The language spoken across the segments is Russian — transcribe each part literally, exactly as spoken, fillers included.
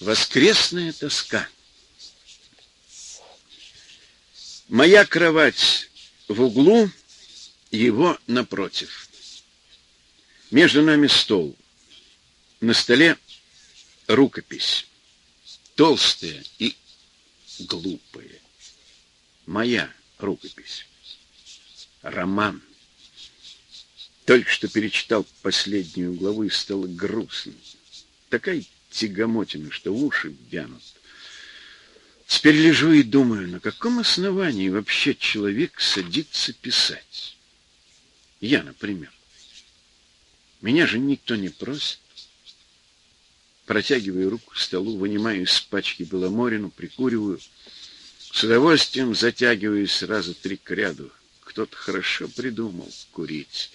Воскресная тоска. Моя кровать в углу, его напротив. Между нами стол. На столе рукопись. Толстая и глупая. Моя рукопись. Роман. Только что перечитал последнюю главу и стало грустно. Такая тягомотина, что уши вянут. Теперь лежу и думаю, на каком основании вообще человек садится писать? Я, например. Меня же никто не просит. Протягиваю руку к столу, вынимаю из пачки Беломорину, прикуриваю. С удовольствием затягиваю сразу три к ряду. Кто-то хорошо придумал курить.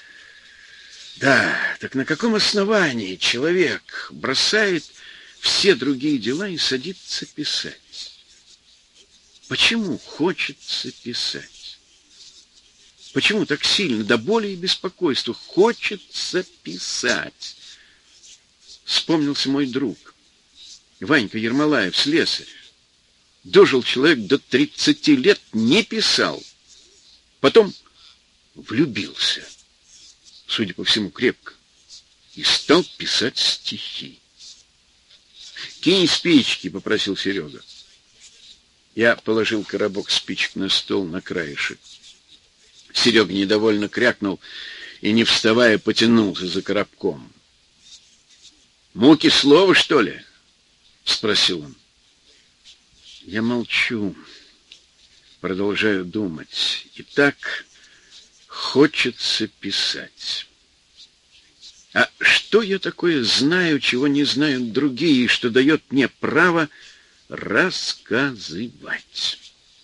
Да, так на каком основании человек бросает все другие дела и садится писать? Почему хочется писать? Почему так сильно, до боли и беспокойства хочется писать? Вспомнился мой друг, Ванька Ермолаев, слесарь. Дожил человек до тридцати лет, не писал. Потом влюбился. Судя по всему, крепко, и стал писать стихи. «Кинь спички», — попросил Серега. Я положил коробок спичек на стол на краешек. Серега недовольно крякнул и, не вставая, потянулся за коробком. «Муки слова, что ли?» — спросил он. Я молчу, продолжаю думать. И так... Хочется писать. А что я такое знаю, чего не знают другие, и что дает мне право рассказывать?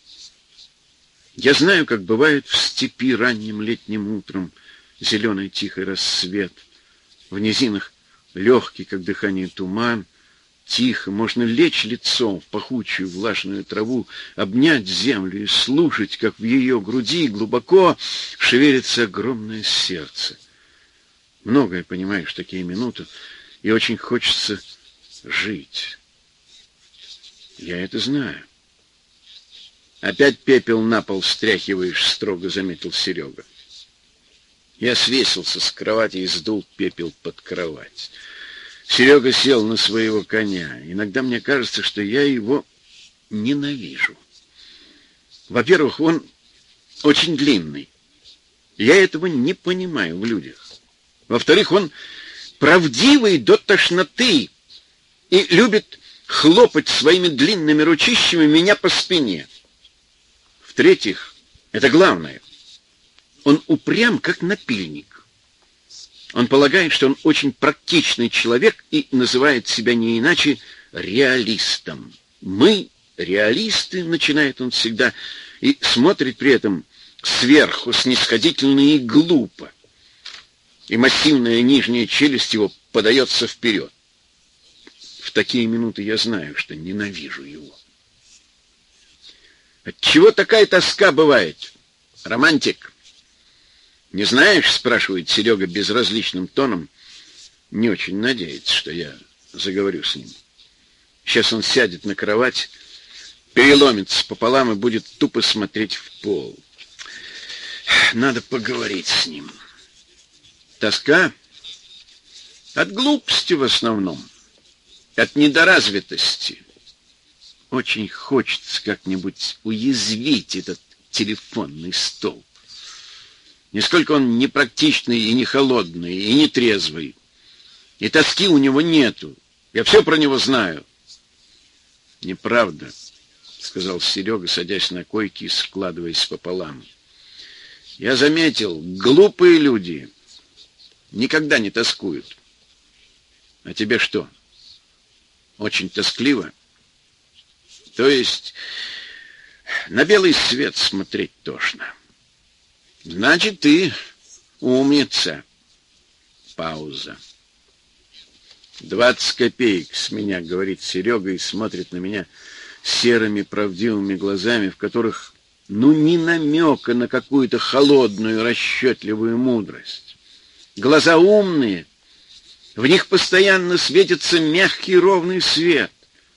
Я знаю, как бывает в степи ранним летним утром зеленый тихий рассвет, в низинах легкий, как дыхание, туман. Тихо, можно лечь лицом в пахучую влажную траву, обнять землю и слушать, как в ее груди глубоко шевелится огромное сердце. Многое понимаешь в такие минуты, и очень хочется жить. Я это знаю. Опять пепел на пол стряхиваешь, строго заметил Серега. Я свесился с кровати и сдул пепел под кровать. Серега сел на своего коня. Иногда мне кажется, что я его ненавижу. Во-первых, он очень длинный. Я этого не понимаю в людях. Во-вторых, он правдивый до тошноты и любит хлопать своими длинными ручищами меня по спине. В-третьих, это главное, он упрям, как напильник. Он полагает, что он очень практичный человек и называет себя не иначе реалистом. Мы реалисты, начинает он всегда, и смотрит при этом сверху снисходительно и глупо. И массивная нижняя челюсть его подается вперед. В такие минуты я знаю, что ненавижу его. Отчего такая тоска бывает, романтик? «Не знаешь?» — спрашивает Серега безразличным тоном. Не очень надеется, что я заговорю с ним. Сейчас он сядет на кровать, переломится пополам и будет тупо смотреть в пол. Надо поговорить с ним. Тоска от глупости в основном, от недоразвитости. Очень хочется как-нибудь уязвить этот телефонный столб. Нисколько он не практичный и не холодный, и не трезвый. И тоски у него нету. Я все про него знаю. Неправда, сказал Серега, садясь на койке и складываясь пополам. Я заметил, глупые люди никогда не тоскуют. А тебе что? Очень тоскливо? То есть на белый свет смотреть тошно. Значит, ты умница. Пауза. Двадцать копеек с меня, говорит Серега и смотрит на меня серыми правдивыми глазами, в которых ну ни намека на какую-то холодную расчетливую мудрость. Глаза умные, В них постоянно светится мягкий ровный свет.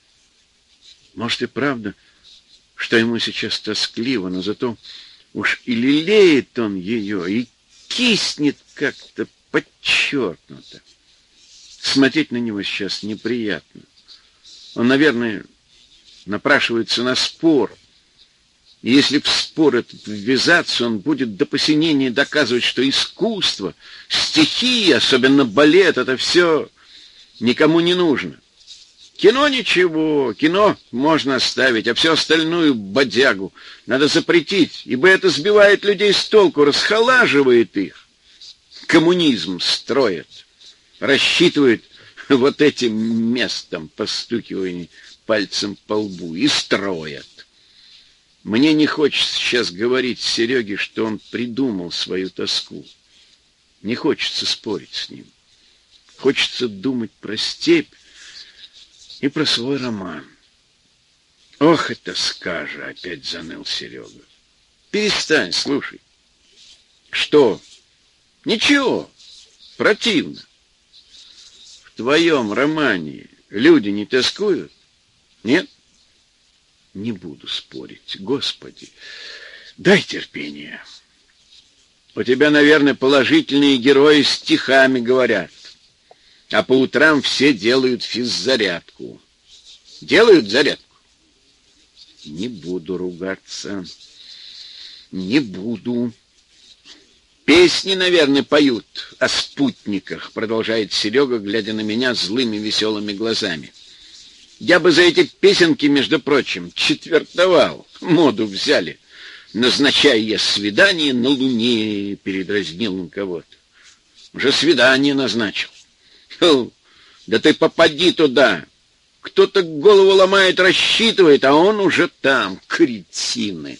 Может и правда, что ему сейчас тоскливо, но зато уж и лелеет он ее, и киснет как-то подчеркнуто. Смотреть на него сейчас неприятно. Он, наверное, напрашивается на спор. И если в спор этот ввязаться, он будет до посинения доказывать, что искусство, стихи, особенно балет, это все никому не нужно. Кино ничего, кино можно оставить, а все остальную бодягу надо запретить, ибо это сбивает людей с толку, расхолаживает их. Коммунизм строят, рассчитывают вот этим местом, постукивая пальцем по лбу, и строят. Мне не хочется сейчас говорить Сереге, что он придумал свою тоску. Не хочется спорить с ним. Хочется думать про степь и про свой роман. Ох, и тоска же, опять заныл Серега. Перестань, слушай. Что? Ничего, противно. В твоем романе люди не тоскуют? Нет? Не буду спорить. Господи, дай терпения. У тебя, наверное, положительные герои стихами говорят. А по утрам все делают физзарядку. Делают зарядку? Не буду ругаться. Не буду. Песни, наверное, поют о спутниках, продолжает Серега, глядя на меня злыми веселыми глазами. Я бы за эти песенки, между прочим, четвертовал. Моду взяли. Назначая я свидание на Луне, передразнил он кого-то. Уже свидание назначил. Фу, да ты попади туда. Кто-то голову ломает, рассчитывает, а он уже там, кретины.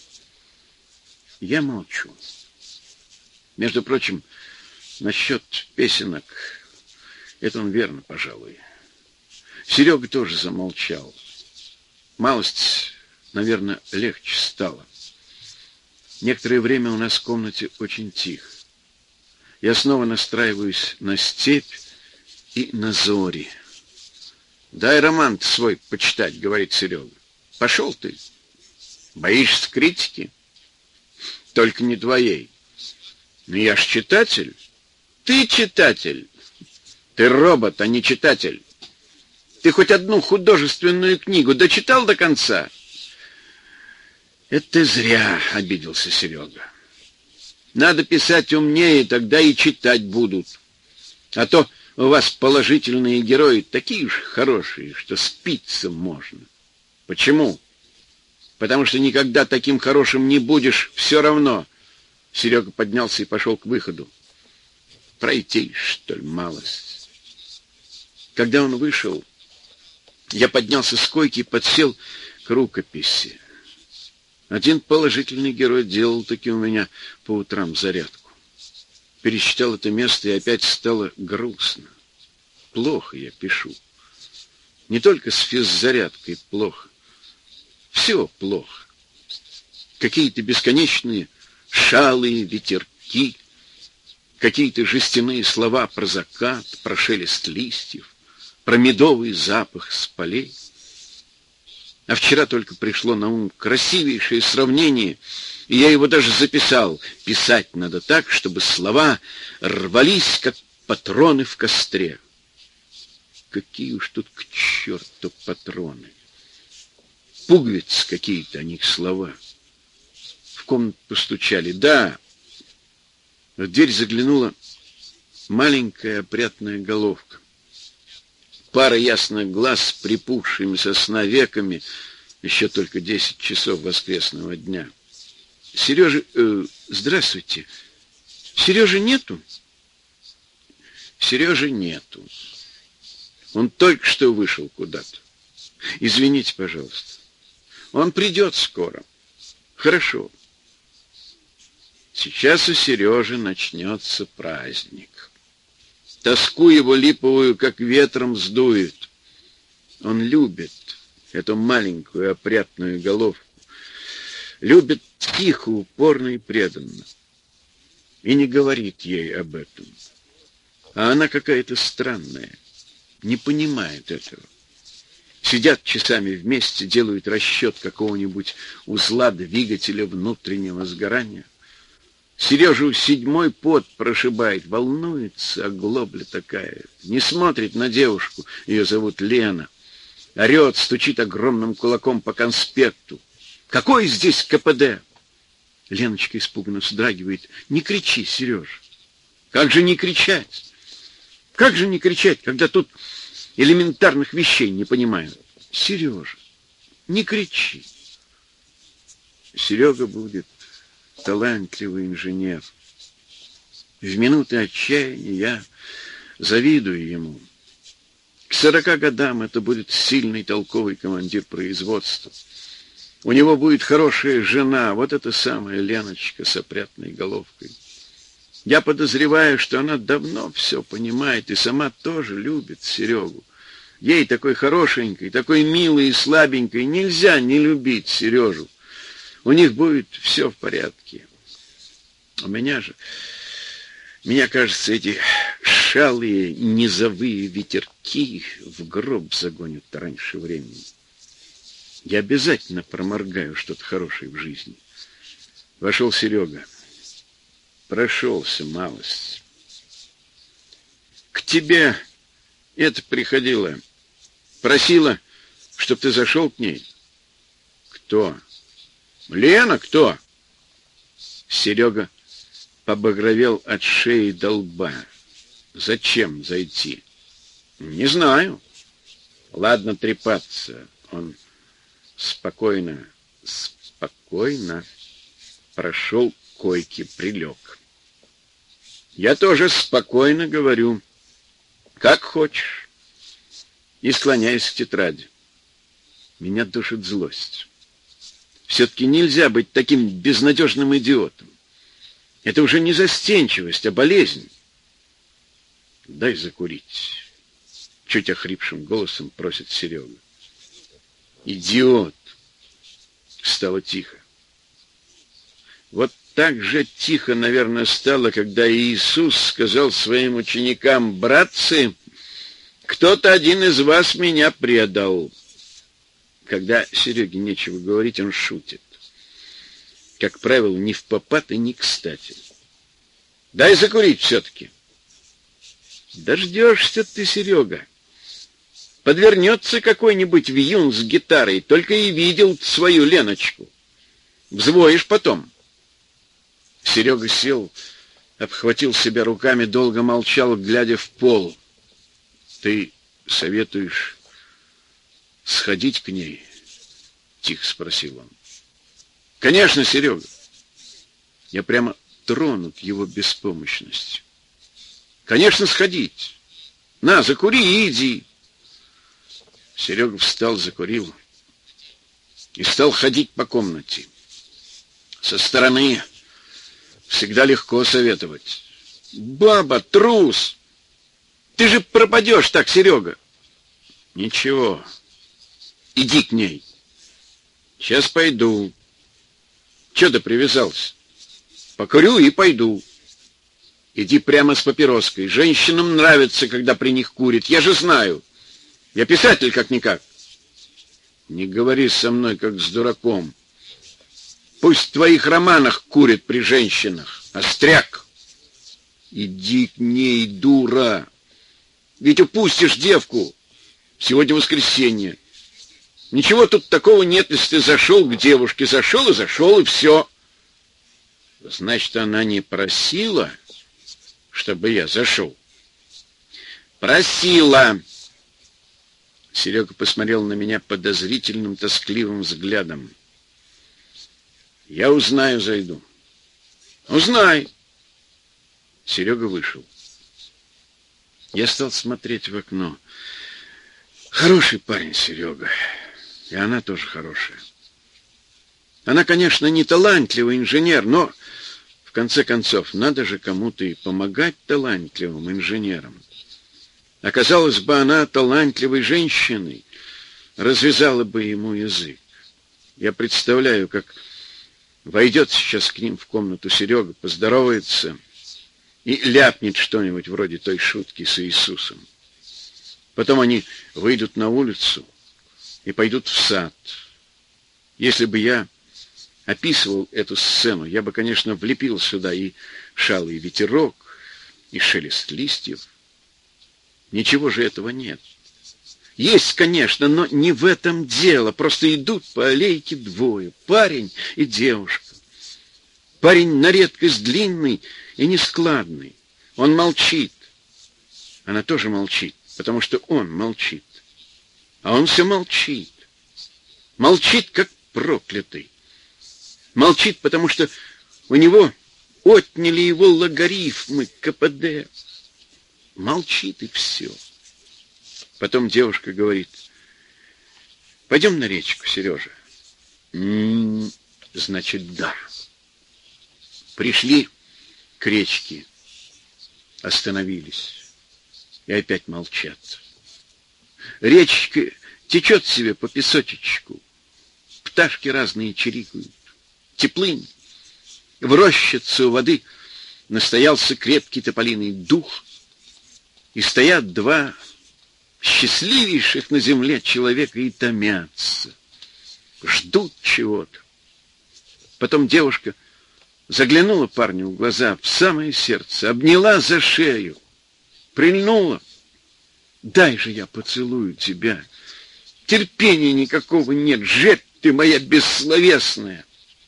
Я молчу. Между прочим, насчет песенок, это он верно, пожалуй. Серега тоже замолчал. Малость, наверное, легче стало. Некоторое время у нас в комнате очень тихо. Я снова настраиваюсь на степь и на зори. «Дай роман свой почитать», — говорит Серега. «Пошел ты. Боишься критики? Только не твоей. Ну я ж читатель. Ты читатель. Ты робот, а не читатель. Ты хоть одну художественную книгу дочитал до конца?» «Это ты зря», — обиделся Серега. «Надо писать умнее, тогда и читать будут. А то у вас положительные герои такие уж хорошие, что спиться можно». «Почему?» «Потому что никогда таким хорошим не будешь все равно». Серега поднялся и пошел к выходу. «Пройти, что ли, малость?» Когда он вышел, я поднялся с койки и подсел к рукописи. Один положительный герой делал таки у меня по утрам зарядку. Пересчитал это место, и опять стало грустно. Плохо я пишу. Не только с физзарядкой плохо. Все плохо. Какие-то бесконечные шалые ветерки, какие-то жестяные слова про закат, про шелест листьев, про медовый запах с полей. А вчера только пришло на ум красивейшее сравнение, и я его даже записал. Писать надо так, чтобы слова рвались, как патроны в костре. Какие уж тут к черту патроны. Пуговицы какие-то, а не слова. В комнату постучали. Да, в дверь заглянула маленькая опрятная головка. Пара ясных глаз с припухшими со сна веками, еще только десять часов воскресного дня. Сережа, э, здравствуйте. Сережи нету? Сережи нету. Он только что вышел куда-то. Извините, пожалуйста. Он придет скоро. Хорошо. Сейчас у Сережи начнется праздник. Тоску его липовую, как ветром, сдует. Он любит эту маленькую опрятную головку. Любит тихо, упорно и преданно. И не говорит ей об этом. А она какая-то странная, не понимает этого. Сидят часами вместе, делают расчет какого-нибудь узла двигателя внутреннего сгорания. Сережу седьмой пот прошибает, волнуется, оглобля такая. Не смотрит на девушку, ее зовут Лена. Орет, стучит огромным кулаком по конспекту. Какой здесь ка пэ дэ? Леночка испуганно вздрагивает. Не кричи, Сереж. Как же не кричать? Как же не кричать, когда тут элементарных вещей не понимаю? Сережа, не кричи. Серега будет талантливый инженер. В минуты отчаяния я завидую ему. К сорока годам это будет сильный, толковый командир производства. У него будет хорошая жена, вот эта самая Леночка с опрятной головкой. Я подозреваю, что она давно все понимает и сама тоже любит Серегу. Ей, такой хорошенькой, такой милой и слабенькой, нельзя не любить Сережу. У них будет все в порядке. У меня же, меня, кажется, эти шалые низовые ветерки в гроб загонят раньше времени. Я обязательно проморгаю что-то хорошее в жизни. Вошел Серега. Прошелся малость. К тебе это приходила. Просила, чтоб ты зашел к ней. Кто? Лена, кто? Серега побагровел от шеи до лба. Зачем зайти? Не знаю. Ладно трепаться. Он спокойно, спокойно прошел к койке, прилег. Я тоже спокойно говорю, как хочешь, и склоняюсь к тетради. Меня душит злость. Все-таки нельзя быть таким безнадежным идиотом. Это уже не застенчивость, а болезнь. Дай закурить. Чуть охрипшим голосом просит Серега. Идиот. Стало тихо. Вот так же тихо, наверное, стало, когда Иисус сказал своим ученикам: «Братцы, кто-то один из вас меня предал». Когда Сереге нечего говорить, он шутит. Как правило, не впопад и не кстати. Дай закурить все-таки. Дождешься ты, Серега. Подвернется какой-нибудь вьюн с гитарой, только и видел свою Леночку. Взвоишь потом. Серега сел, обхватил себя руками, долго молчал, глядя в пол. Ты советуешь сходить к ней? Тихо спросил он. Конечно, Серега. Я прямо тронут его беспомощностью. Конечно, сходить. На, закури и иди. Серега встал, закурил и стал ходить по комнате. Со стороны всегда легко советовать. Баба, трус! Ты же пропадешь так, Серега. Ничего. Иди к ней. Сейчас пойду. Че ты привязался? Покурю и пойду. Иди прямо с папироской. Женщинам нравится, когда при них курит. Я же знаю. Я писатель как-никак. Не говори со мной, как с дураком. Пусть в твоих романах курит при женщинах. Остряк. Иди к ней, дура. Ведь упустишь девку. Сегодня воскресенье. Ничего тут такого нет, если ты зашел к девушке. Зашел и зашел, и все. Значит, она не просила, чтобы я зашел? Просила. Серега посмотрел на меня подозрительным, тоскливым взглядом. Я узнаю, зайду. Узнай. Серега вышел. Я стал смотреть в окно. Хороший парень Серега. И она тоже хорошая. Она, конечно, не талантливый инженер, но, в конце концов, надо же кому-то и помогать талантливым инженерам. Оказалось бы, она талантливой женщиной, развязала бы ему язык. Я представляю, как войдет сейчас к ним в комнату Серега, поздоровается и ляпнет что-нибудь вроде той шутки с Иисусом. Потом они выйдут на улицу и пойдут в сад. Если бы я описывал эту сцену, я бы, конечно, влепил сюда и шалый ветерок, и шелест листьев. Ничего же этого нет. Есть, конечно, но не в этом дело. Просто идут по аллейке двое, парень и девушка. Парень на редкость длинный и нескладный. Он молчит. Она тоже молчит, потому что он молчит. А он все молчит. Молчит, как проклятый. Молчит, потому что у него отняли его логарифмы ка пэ дэ. Молчит, и все. Потом девушка говорит: пойдем на речку, Сережа. М-м, значит, да. Пришли к речке, остановились и опять молчат. Речка течет себе по песочечку. Пташки разные чирикают. Теплынь. В рощице у воды настоялся крепкий тополиный дух, и стоят два счастливейших на земле человека и томятся, ждут чего-то. Потом девушка заглянула парню в глаза, в самое сердце, обняла за шею, прильнула. Дай же я поцелую тебя. Терпения никакого нет, жерть ты моя бессловесная.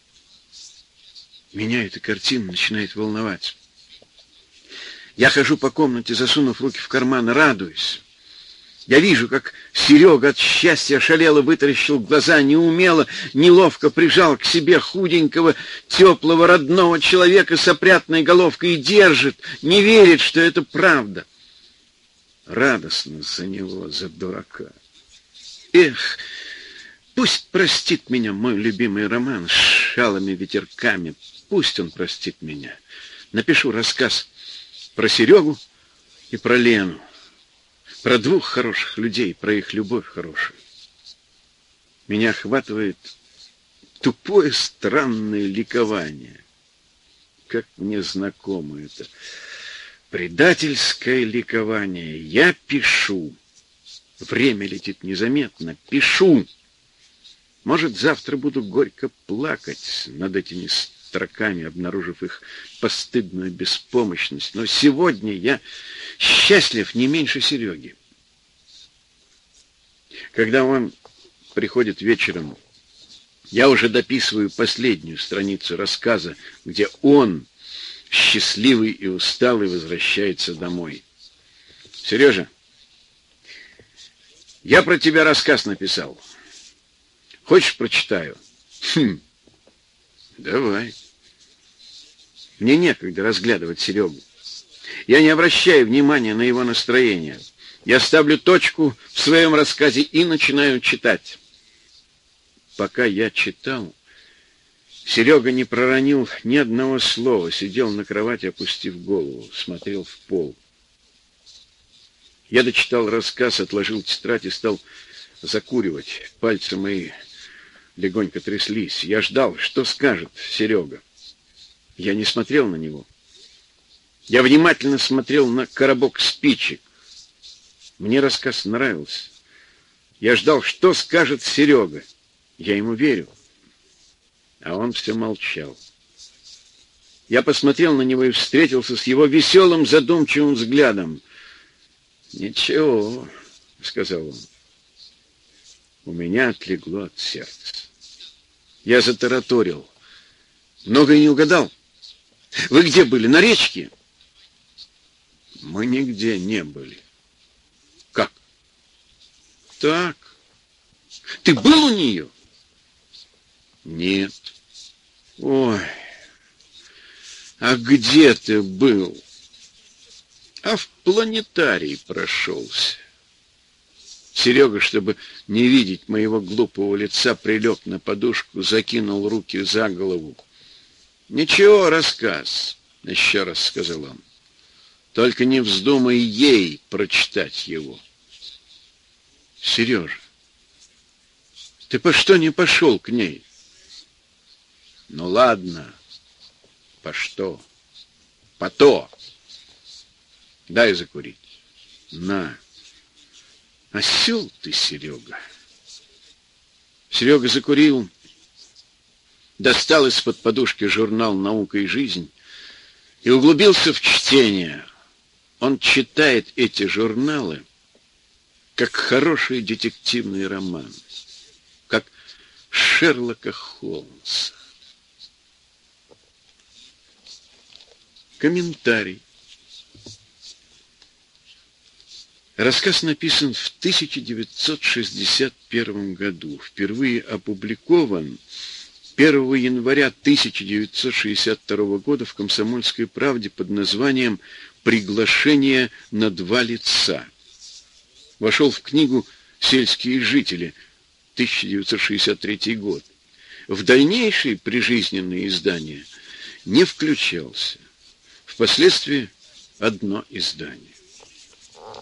Меня эта картина начинает волновать. Я хожу по комнате, засунув руки в карман, радуюсь. Я вижу, как Серега от счастья ошалело вытаращил глаза, неумело, неловко прижал к себе худенького, теплого, родного человека с опрятной головкой и держит, не верит, что это правда. Радостно за него, за дурака. Эх, пусть простит меня мой любимый роман с шалыми ветерками. Пусть он простит меня. Напишу рассказ про Серегу и про Лену. Про двух хороших людей, про их любовь хорошую. Меня охватывает тупое странное ликование. Как мне знакомо это предательское ликование. Я пишу. Время летит незаметно. Пишу. Может, завтра буду горько плакать над этими строками, обнаружив их постыдную беспомощность. Но сегодня я счастлив не меньше Сереги. Когда он приходит вечером, я уже дописываю последнюю страницу рассказа, где он, счастливый и усталый, возвращается домой. Сережа, я про тебя рассказ написал. Хочешь, прочитаю? Хм, давай. Мне некогда разглядывать Серегу. Я не обращаю внимания на его настроение. Я ставлю точку в своем рассказе и начинаю читать. Пока я читал, Серега не проронил ни одного слова, сидел на кровати, опустив голову, смотрел в пол. Я дочитал рассказ, отложил тетрадь и стал закуривать. Пальцы мои легонько тряслись. Я ждал, что скажет Серега. Я не смотрел на него. Я внимательно смотрел на коробок спичек. Мне рассказ нравился. Я ждал, что скажет Серега. Я ему верю. А он все молчал. Я посмотрел на него и встретился с его веселым, задумчивым взглядом. «Ничего», — сказал он. У меня отлегло от сердца. Я затараторил. Многое не угадал. Вы где были? На речке? Мы нигде не были. Как? Так. Ты был у нее? Нет. Ой. А где ты был? А в планетарии прошелся. Серега, чтобы не видеть моего глупого лица, прилег на подушку, закинул руки за голову. «Ничего, рассказ», — еще раз сказал он. «Только не вздумай ей прочитать его». «Сережа, ты по что не пошел к ней?» «Ну ладно, по что? По то. Дай закурить. На. Осел ты, Серега. Серега закурил, достал из-под подушки журнал «Наука и жизнь» и углубился в чтение. Он читает эти журналы, как хороший детективный роман, как Шерлока Холмса. Комментарий. Рассказ написан в тысяча девятьсот шестьдесят первом году. Впервые опубликован первого января тысяча девятьсот шестьдесят второго года в «Комсомольской правде» под названием «Приглашение на два лица». Вошел в книгу «Сельские жители», тысяча девятьсот шестьдесят третий год. В дальнейшие прижизненные издания не включался. Впоследствии одно издание.